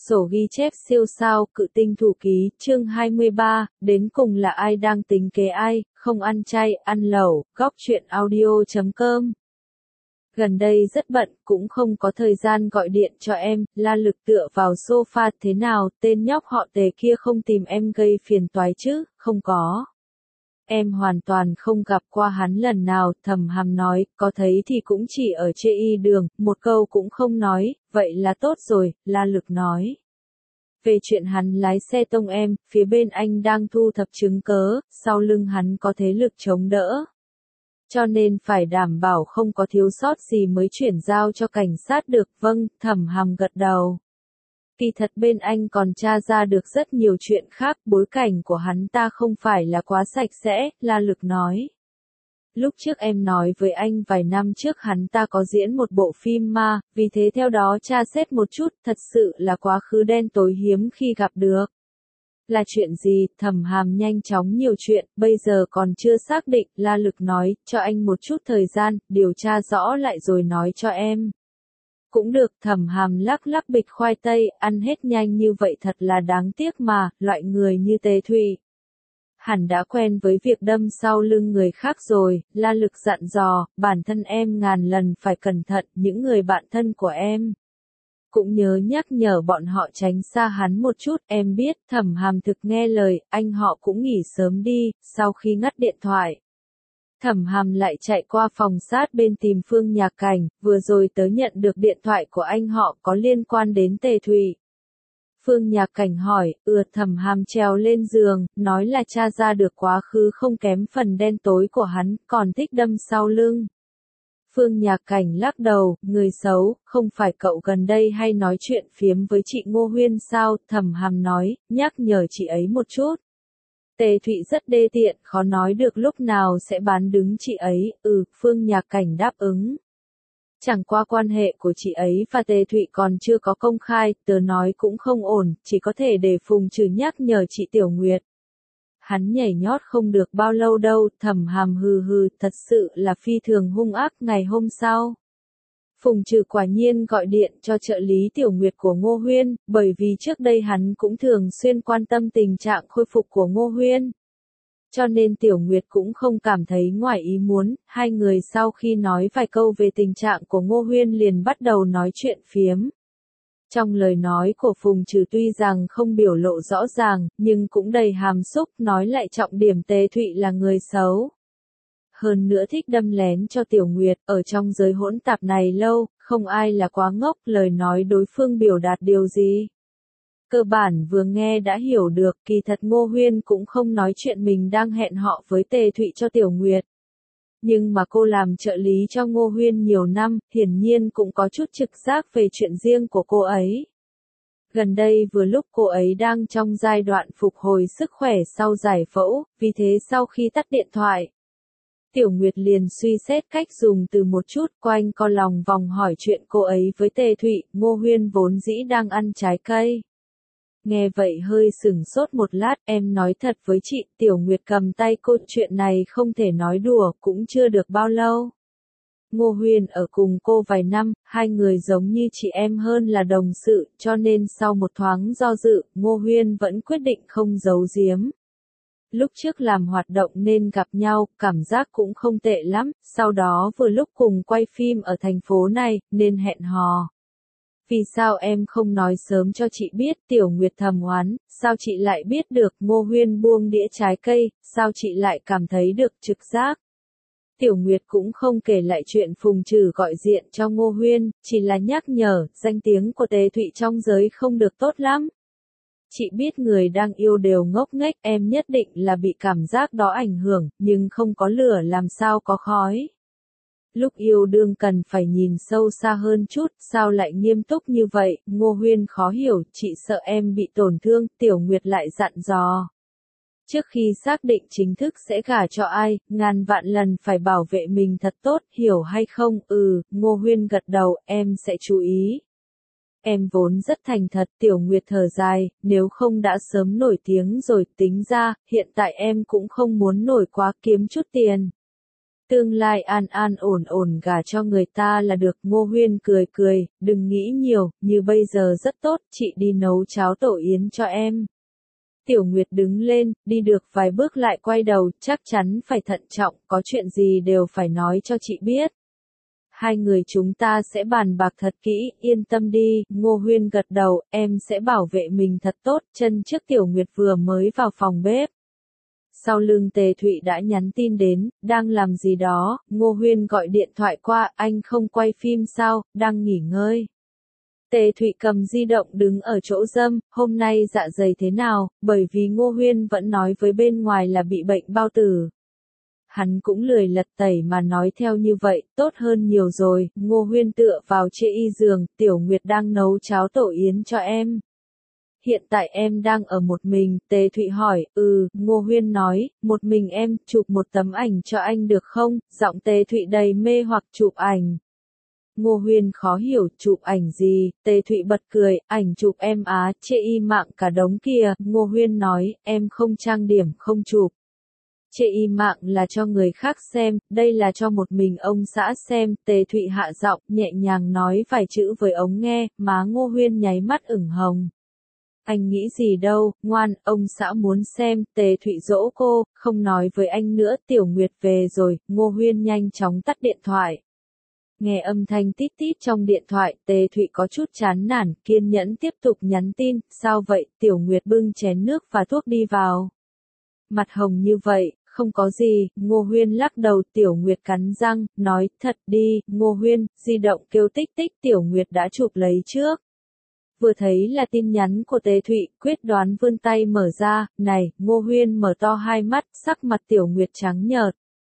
Sổ ghi chép siêu sao, cự tinh thủ ký, chương 23, đến cùng là ai đang tính kế ai, không ăn chay, ăn lẩu, góc chuyện audio.com. Gần đây rất bận, cũng không có thời gian gọi điện cho em, La Lực tựa vào sofa. Thế nào, tên nhóc họ Tề kia không tìm em gây phiền toái chứ? Không có. Em hoàn toàn không gặp qua hắn lần nào. Thẩm Hàm nói, có thấy thì cũng chỉ ở chê y đường, một câu cũng không nói. Vậy là tốt rồi, La Lực nói. Về chuyện hắn lái xe tông em, phía bên anh đang thu thập chứng cớ, sau lưng hắn có thế lực chống đỡ. Cho nên phải đảm bảo không có thiếu sót gì mới chuyển giao cho cảnh sát được. Vâng, Thẩm Hàm gật đầu. Kỳ thật bên anh còn tra ra được rất nhiều chuyện khác, bối cảnh của hắn ta không phải là quá sạch sẽ, La Lực nói. Lúc trước em nói với anh vài năm trước hắn ta có diễn một bộ phim ma, vì thế theo đó tra xét một chút, thật sự là quá khứ đen tối hiếm khi gặp được. Là chuyện gì? Thẩm Hàm nhanh chóng nhiều chuyện, bây giờ còn chưa xác định. La Lực nói, cho anh một chút thời gian, điều tra rõ lại rồi nói cho em. Cũng được. Thẩm Hàm lắc lắc bịch khoai tây, ăn hết nhanh như vậy thật là đáng tiếc mà, loại người như Tề Thụy. Hẳn đã quen với việc đâm sau lưng người khác rồi. La Lực dặn dò, bản thân em ngàn lần phải cẩn thận, những người bạn thân của em. Cũng nhớ nhắc nhở bọn họ tránh xa hắn một chút. Em biết. Thẩm Hàm thực nghe lời, anh họ cũng nghỉ sớm đi. Sau khi ngắt điện thoại, Thẩm Hàm lại chạy qua phòng sát bên tìm Phương Nhạc Cảnh, vừa rồi tớ nhận được điện thoại của anh họ có liên quan đến Tề Thụy. Phương Nhạc Cảnh hỏi, Thẩm Hàm trèo lên giường, nói là tra ra được quá khứ không kém phần đen tối của hắn, còn thích đâm sau lưng. Phương Nhạc Cảnh lắc đầu, người xấu, không phải cậu gần đây hay nói chuyện phiếm với chị Ngô Huyên sao? Thẩm Hàm nói, nhắc nhở chị ấy một chút. Tề Thụy rất đê tiện, khó nói được lúc nào sẽ bán đứng chị ấy. Phương Nhạc Cảnh đáp ứng. Chẳng qua quan hệ của chị ấy và Tề Thụy còn chưa có công khai, tớ nói cũng không ổn, chỉ có thể để Phùng Trừ nhắc nhở chị Tiểu Nguyệt. Hắn nhảy nhót không được bao lâu đâu. Thẩm Hàm hừ, thật sự là phi thường hung ác. Ngày hôm sau, Phùng Trừ quả nhiên gọi điện cho trợ lý Tiểu Nguyệt của Ngô Huyên, bởi vì trước đây hắn cũng thường xuyên quan tâm tình trạng khôi phục của Ngô Huyên. Cho nên Tiểu Nguyệt cũng không cảm thấy ngoài ý muốn. Hai người sau khi nói vài câu về tình trạng của Ngô Huyên liền bắt đầu nói chuyện phiếm. Trong lời nói của Phùng Trừ tuy rằng không biểu lộ rõ ràng, nhưng cũng đầy hàm xúc, nói lại trọng điểm Tề Thụy là người xấu. Hơn nữa thích đâm lén cho Tiểu Nguyệt. Ở trong giới hỗn tạp này lâu, không ai là quá ngốc. Lời nói đối phương biểu đạt điều gì, cơ bản vừa nghe đã hiểu được. Kỳ thật Ngô Huyên cũng không nói chuyện mình đang hẹn họ với Tề Thụy cho Tiểu Nguyệt. Nhưng mà cô làm trợ lý cho Ngô Huyên nhiều năm, hiển nhiên cũng có chút trực giác về chuyện riêng của cô ấy. Gần đây vừa lúc cô ấy đang trong giai đoạn phục hồi sức khỏe sau giải phẫu, vì thế sau khi tắt điện thoại, Tiểu Nguyệt liền suy xét cách dùng từ một chút, quanh co lòng vòng hỏi chuyện cô ấy với Tề Thụy. Ngô Huyên vốn dĩ đang ăn trái cây. Nghe vậy hơi sửng sốt một lát, em nói thật với chị. Tiểu Nguyệt cầm tay cô, chuyện này không thể nói đùa, cũng chưa được bao lâu. Ngô Huyên ở cùng cô vài năm, hai người giống như chị em hơn là đồng sự, cho nên sau một thoáng do dự, Ngô Huyên vẫn quyết định không giấu giếm. Lúc trước làm hoạt động nên gặp nhau, cảm giác cũng không tệ lắm, sau đó vừa lúc cùng quay phim ở thành phố này, nên hẹn hò. Vì sao em không nói sớm cho chị biết? Tiểu Nguyệt thầm oán, sao chị lại biết được? Ngô Huyên buông đĩa trái cây, sao chị lại cảm thấy được trực giác? Tiểu Nguyệt cũng không kể lại chuyện Phùng Trừ gọi điện cho Ngô Huyên, chỉ là nhắc nhở, danh tiếng của Tề Thụy trong giới không được tốt lắm. Chị biết người đang yêu đều ngốc nghếch, em nhất định là bị cảm giác đó ảnh hưởng, nhưng không có lửa làm sao có khói. Lúc yêu đương cần phải nhìn sâu xa hơn chút, sao lại nghiêm túc như vậy? Ngô Huyên khó hiểu, chị sợ em bị tổn thương. Tiểu Nguyệt lại dặn dò. Trước khi xác định chính thức sẽ gả cho ai, ngàn vạn lần phải bảo vệ mình thật tốt, hiểu hay không? Ngô Huyên gật đầu, em sẽ chú ý. Em vốn rất thành thật. Tiểu Nguyệt thở dài, nếu không đã sớm nổi tiếng rồi. Tính ra, hiện tại em cũng không muốn nổi quá, kiếm chút tiền. Tương lai an an ổn ổn gả cho người ta là được. Ngô Huyên cười cười, đừng nghĩ nhiều, như bây giờ rất tốt, chị đi nấu cháo tổ yến cho em. Tiểu Nguyệt đứng lên, đi được vài bước lại quay đầu, chắc chắn phải thận trọng, có chuyện gì đều phải nói cho chị biết. Hai người chúng ta sẽ bàn bạc thật kỹ, yên tâm đi. Ngô Huyên gật đầu, em sẽ bảo vệ mình thật tốt. Chân trước Tiểu Nguyệt vừa mới vào phòng bếp. Sau lưng Tề Thụy đã nhắn tin đến, đang làm gì đó. Ngô Huyên gọi điện thoại qua, anh không quay phim sao, đang nghỉ ngơi. Tề Thụy cầm di động đứng ở chỗ râm, hôm nay dạ dày thế nào, bởi vì Ngô Huyên vẫn nói với bên ngoài là bị bệnh bao tử. Hắn cũng lười lật tẩy mà nói theo như vậy, tốt hơn nhiều rồi. Ngô Huyên tựa vào chê y giường, Tiểu Nguyệt đang nấu cháo tổ yến cho em. Hiện tại em đang ở một mình, Tề Thụy hỏi, Ngô Huyên nói, một mình em, chụp một tấm ảnh cho anh được không, giọng Tề Thụy đầy mê hoặc chụp ảnh. Ngô Huyên khó hiểu, chụp ảnh gì, Tề Thụy bật cười, ảnh chụp em á, chê y mạng cả đống kìa. Ngô Huyên nói, em không trang điểm, không chụp. Chê y mạng là cho người khác xem, đây là cho một mình ông xã xem. Tề Thụy hạ giọng, nhẹ nhàng nói vài chữ với ống nghe, má Ngô Huyên nháy mắt ửng hồng. Anh nghĩ gì đâu, ngoan, ông xã muốn xem. Tề Thụy dỗ cô, không nói với anh nữa. Tiểu Nguyệt về rồi. Ngô Huyên nhanh chóng tắt điện thoại. Nghe âm thanh tít tít trong điện thoại, Tề Thụy có chút chán nản, kiên nhẫn tiếp tục nhắn tin, sao vậy? Tiểu Nguyệt bưng chén nước và thuốc đi vào. Mặt hồng như vậy, không có gì. Ngô Huyên lắc đầu. Tiểu Nguyệt cắn răng, nói, thật đi. Ngô Huyên, di động kêu tích tích. Tiểu Nguyệt đã chụp lấy trước. Vừa thấy là tin nhắn của Tề Thụy, quyết đoán vươn tay mở ra, này. Ngô Huyên mở to hai mắt, sắc mặt Tiểu Nguyệt trắng nhợt.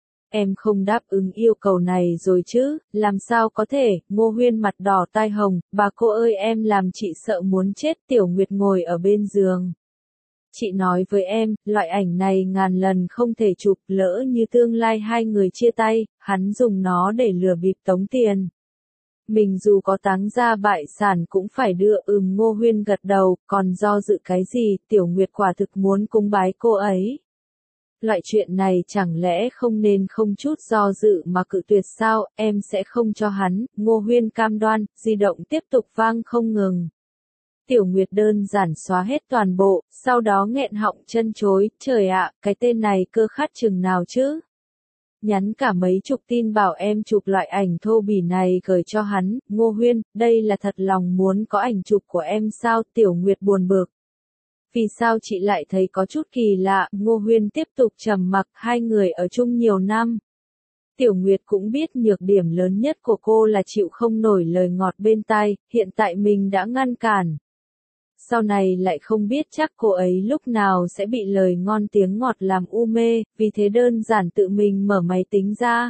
Em không đáp ứng yêu cầu này rồi chứ, làm sao có thể. Ngô Huyên mặt đỏ tai hồng, bà cô ơi, em làm chị sợ muốn chết. Tiểu Nguyệt ngồi ở bên giường. Chị nói với em, loại ảnh này ngàn lần không thể chụp, lỡ như tương lai hai người chia tay, hắn dùng nó để lừa bịp tống tiền. Mình dù có táng gia bại sản cũng phải đưa. Ngô Huyên gật đầu, còn do dự cái gì. Tiểu Nguyệt quả thực muốn cúng bái cô ấy. Loại chuyện này chẳng lẽ không nên không chút do dự mà cự tuyệt sao, em sẽ không cho hắn. Ngô Huyên cam đoan. Di động tiếp tục vang không ngừng. Tiểu Nguyệt đơn giản xóa hết toàn bộ, sau đó nghẹn họng chân chối, trời ạ, cái tên này cơ khát chừng nào chứ? Nhắn cả mấy chục tin bảo em chụp loại ảnh thô bỉ này gửi cho hắn. Ngô Huyên, đây là thật lòng muốn có ảnh chụp của em sao? Tiểu Nguyệt buồn bực. Vì sao chị lại thấy có chút kỳ lạ? Ngô Huyên tiếp tục trầm mặc, hai người ở chung nhiều năm. Tiểu Nguyệt cũng biết nhược điểm lớn nhất của cô là chịu không nổi lời ngọt bên tai, hiện tại mình đã ngăn cản. Sau này lại không biết chắc cô ấy lúc nào sẽ bị lời ngon tiếng ngọt làm u mê, vì thế đơn giản tự mình mở máy tính ra.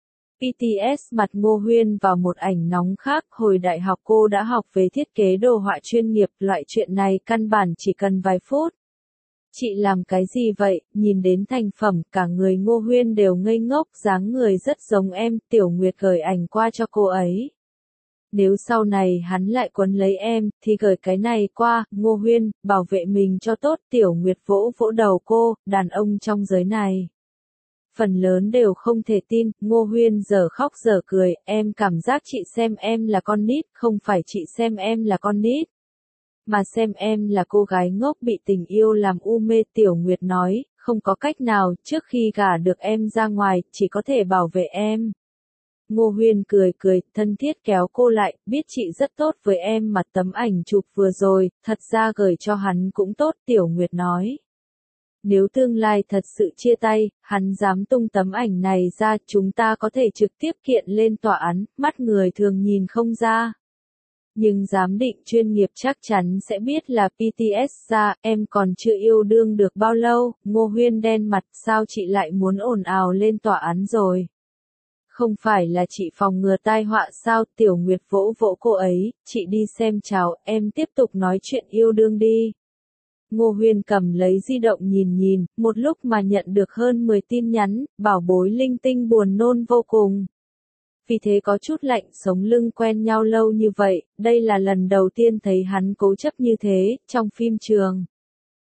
BTS mặt Ngô Huyên vào một ảnh nóng khác, hồi đại học cô đã học về thiết kế đồ họa chuyên nghiệp, loại chuyện này căn bản chỉ cần vài phút. Chị làm cái gì vậy? Nhìn đến thành phẩm, cả người Ngô Huyên đều ngây ngốc, dáng người rất giống em. Tiểu Nguyệt gửi ảnh qua cho cô ấy. Nếu sau này hắn lại quấn lấy em, thì gửi cái này qua. Ngô Huyên, bảo vệ mình cho tốt. Tiểu Nguyệt vỗ vỗ đầu cô, đàn ông trong giới này. Phần lớn đều không thể tin. Ngô Huyên giờ khóc giờ cười, em cảm giác chị xem em là con nít, không phải chị xem em là con nít. Mà xem em là cô gái ngốc bị tình yêu làm u mê. Tiểu Nguyệt nói, không có cách nào, trước khi gả được em ra ngoài, chỉ có thể bảo vệ em. Ngô Huyên cười cười, thân thiết kéo cô lại, biết chị rất tốt với em mà tấm ảnh chụp vừa rồi, thật ra gửi cho hắn cũng tốt. Tiểu Nguyệt nói. Nếu tương lai thật sự chia tay, hắn dám tung tấm ảnh này ra, chúng ta có thể trực tiếp kiện lên tòa án, mắt người thường nhìn không ra. Nhưng giám định chuyên nghiệp chắc chắn sẽ biết là BTS ra, em còn chưa yêu đương được bao lâu. Ngô Huyên đen mặt, sao chị lại muốn ồn ào lên tòa án rồi? Không phải là chị phòng ngừa tai họa sao? Tiểu Nguyệt vỗ vỗ cô ấy, chị đi xem chào, em tiếp tục nói chuyện yêu đương đi. Ngô Huyên cầm lấy di động nhìn, một lúc mà nhận được hơn 10 tin nhắn, bảo bối linh tinh buồn nôn vô cùng. Vì thế có chút lạnh sống lưng, quen nhau lâu như vậy, đây là lần đầu tiên thấy hắn cố chấp như thế, trong phim trường.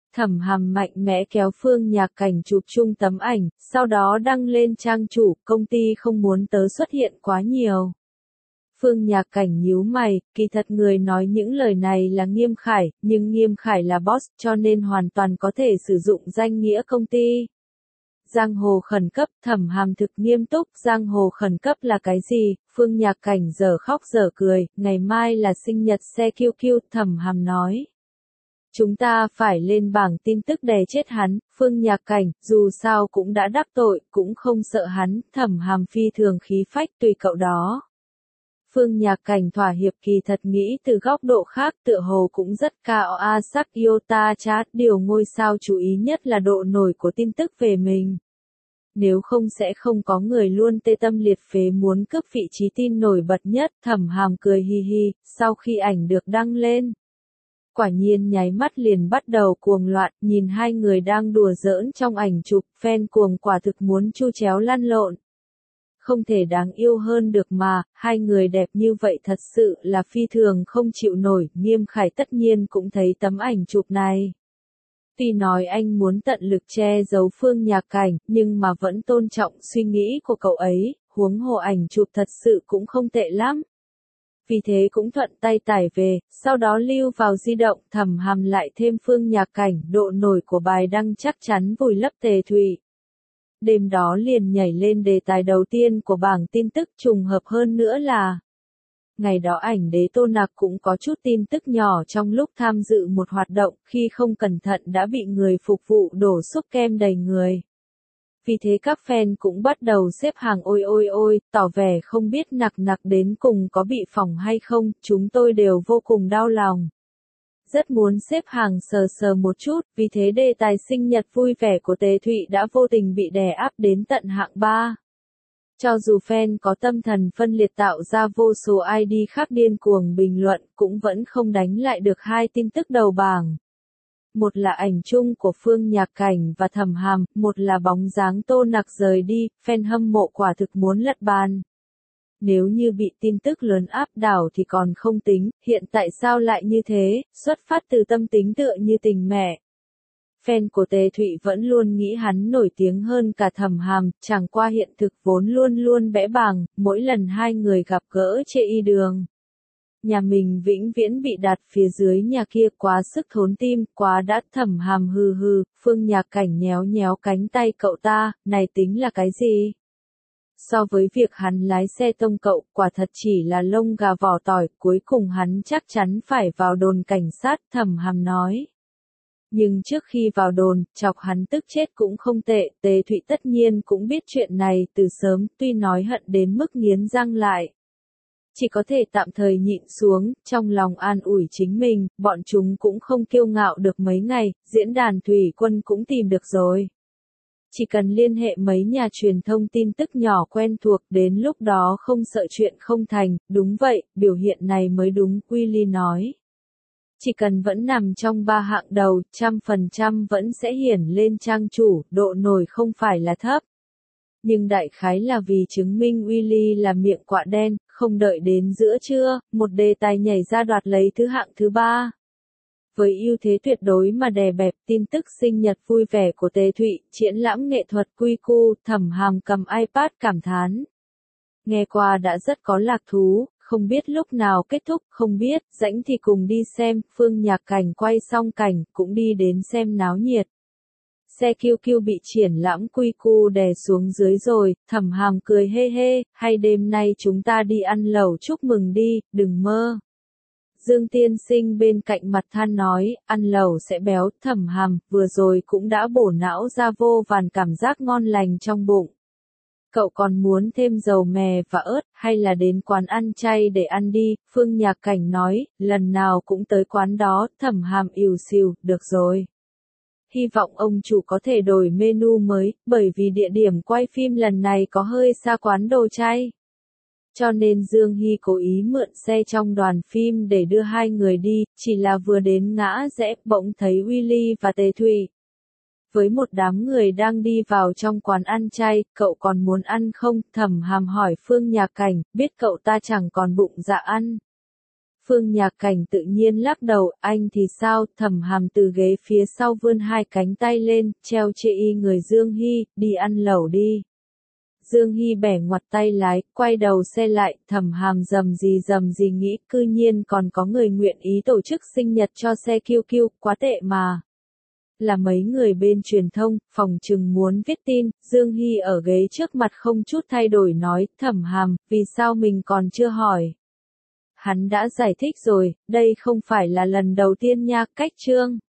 Thẩm Hàm mạnh mẽ kéo Phương Nhạc Cảnh chụp chung tấm ảnh, sau đó đăng lên trang chủ, công ty không muốn tớ xuất hiện quá nhiều. Phương Nhạc Cảnh nhíu mày, kỳ thật người nói những lời này là Nghiêm Khải, nhưng Nghiêm Khải là boss cho nên hoàn toàn có thể sử dụng danh nghĩa công ty. Giang hồ khẩn cấp, Thẩm Hàm thực nghiêm túc, giang hồ khẩn cấp là cái gì? Phương Nhạc Cảnh dở khóc dở cười, ngày mai là sinh nhật xe QQ, Thẩm Hàm nói. Chúng ta phải lên bảng tin tức đè chết hắn, Phương Nhạc Cảnh, dù sao cũng đã đắc tội, cũng không sợ hắn, Thẩm Hàm phi thường khí phách tùy cậu đó. Phương Nhạc Cảnh thỏa hiệp kỳ thật nghĩ từ góc độ khác tựa hồ cũng rất cao a sắc Yota chat, điều ngôi sao chú ý nhất là độ nổi của tin tức về mình. Nếu không sẽ không có người luôn tê tâm liệt phế muốn cướp vị trí tin nổi bật nhất, Thẩm Hàm cười hi hi, sau khi ảnh được đăng lên. Quả nhiên nháy mắt liền bắt đầu cuồng loạn, nhìn hai người đang đùa giỡn trong ảnh chụp, fan cuồng quả thực muốn chu chéo lăn lộn. Không thể đáng yêu hơn được mà, hai người đẹp như vậy thật sự là phi thường không chịu nổi, Nghiêm Khải tất nhiên cũng thấy tấm ảnh chụp này. Tuy nói anh muốn tận lực che giấu Phương Nhạc Cảnh, nhưng mà vẫn tôn trọng suy nghĩ của cậu ấy, huống hồ ảnh chụp thật sự cũng không tệ lắm. Vì thế cũng thuận tay tải về, sau đó lưu vào di động, Thẩm Hàm lại thêm Phương Nhạc Cảnh, độ nổi của bài đăng chắc chắn vùi lấp Tề Thụy. Đêm đó liền nhảy lên đề tài đầu tiên của bảng tin tức, trùng hợp hơn nữa là ngày đó ảnh đế Tô Nặc cũng có chút tin tức nhỏ trong lúc tham dự một hoạt động, khi không cẩn thận đã bị người phục vụ đổ xúc kem đầy người. Vì thế các fan cũng bắt đầu xếp hàng ôi ôi ôi, tỏ vẻ không biết Nặc Nặc đến cùng có bị phỏng hay không, chúng tôi đều vô cùng đau lòng. Rất muốn xếp hàng sờ sờ một chút, vì thế đề tài sinh nhật vui vẻ của Tề Thụy đã vô tình bị đè áp đến tận hạng 3. Cho dù fan có tâm thần phân liệt tạo ra vô số ID khác điên cuồng bình luận, cũng vẫn không đánh lại được hai tin tức đầu bảng. Một là ảnh chung của Phương Nhạc Cảnh và Thẩm Hàm, một là bóng dáng Tô Nặc rời đi, fan hâm mộ quả thực muốn lật bàn. Nếu như bị tin tức lớn áp đảo thì còn không tính, hiện tại sao lại như thế, xuất phát từ tâm tính tựa như tình mẹ. Fan của Tề Thụy vẫn luôn nghĩ hắn nổi tiếng hơn cả Thẩm Hàm, chẳng qua hiện thực vốn luôn luôn bẽ bàng, mỗi lần hai người gặp gỡ chê y đường. Nhà mình vĩnh viễn bị đặt phía dưới nhà kia quá sức thốn tim, quá đã. Thẩm Hàm hừ hừ, Phương Nhạc Cảnh nhéo nhéo cánh tay cậu ta, này tính là cái gì? So với việc hắn lái xe tông cậu, quả thật chỉ là lông gà vỏ tỏi, cuối cùng hắn chắc chắn phải vào đồn cảnh sát, Thẩm Hàm nói. Nhưng trước khi vào đồn, chọc hắn tức chết cũng không tệ, Tề Thụy tất nhiên cũng biết chuyện này từ sớm, tuy nói hận đến mức nghiến răng lại. Chỉ có thể tạm thời nhịn xuống, trong lòng an ủi chính mình, bọn chúng cũng không kiêu ngạo được mấy ngày, diễn đàn thủy quân cũng tìm được rồi. Chỉ cần liên hệ mấy nhà truyền thông tin tức nhỏ quen thuộc, đến lúc đó không sợ chuyện không thành, đúng vậy, biểu hiện này mới đúng, Willy nói. Chỉ cần vẫn nằm trong 3 hạng đầu, 100% vẫn sẽ hiển lên trang chủ, độ nổi không phải là thấp. Nhưng đại khái là vì chứng minh Willy là miệng quạ đen, không đợi đến giữa trưa, một đề tài nhảy ra đoạt lấy thứ hạng thứ 3. Với ưu thế tuyệt đối mà đè bẹp tin tức sinh nhật vui vẻ của Tề Thụy, triển lãm nghệ thuật quy cu, Thẩm Hàm cầm iPad cảm thán. Nghe qua đã rất có lạc thú, không biết lúc nào kết thúc, không biết, rảnh thì cùng đi xem, Phương Nhạc Cảnh quay xong cảnh, cũng đi đến xem náo nhiệt. Xe QQ bị triển lãm quy cu đè xuống dưới rồi, Thẩm Hàm cười hê hê, hay đêm nay chúng ta đi ăn lẩu chúc mừng đi, đừng mơ. Dương Tiên Sinh bên cạnh mặt than nói, ăn lẩu sẽ béo, Thẩm Hàm, vừa rồi cũng đã bổ não ra vô vàn cảm giác ngon lành trong bụng. Cậu còn muốn thêm dầu mè và ớt, hay là đến quán ăn chay để ăn đi, Phương Nhạc Cảnh nói, lần nào cũng tới quán đó, Thẩm Hàm ỉu xìu, được rồi. Hy vọng ông chủ có thể đổi menu mới, bởi vì địa điểm quay phim lần này có hơi xa quán đồ chay. Cho nên Dương Hy cố ý mượn xe trong đoàn phim để đưa hai người đi, chỉ là vừa đến ngã rẽ, bỗng thấy Willy và Tề Thụy. Với một đám người đang đi vào trong quán ăn chay, cậu còn muốn ăn không? Thẩm Hàm hỏi Phương Nhạc Cảnh, biết cậu ta chẳng còn bụng dạ ăn. Phương Nhạc Cảnh tự nhiên lắc đầu, anh thì sao? Thẩm Hàm từ ghế phía sau vươn hai cánh tay lên, treo chê y người Dương Hy, đi ăn lẩu đi. Dương Hy bẻ ngoặt tay lái, quay đầu xe lại, Thẩm Hàm dầm gì nghĩ, cư nhiên còn có người nguyện ý tổ chức sinh nhật cho xe QQ, quá tệ mà. Là mấy người bên truyền thông, phòng trừng muốn viết tin, Dương Hy ở ghế trước mặt không chút thay đổi nói, Thẩm Hàm, vì sao mình còn chưa hỏi. Hắn đã giải thích rồi, đây không phải là lần đầu tiên nha, cách chương.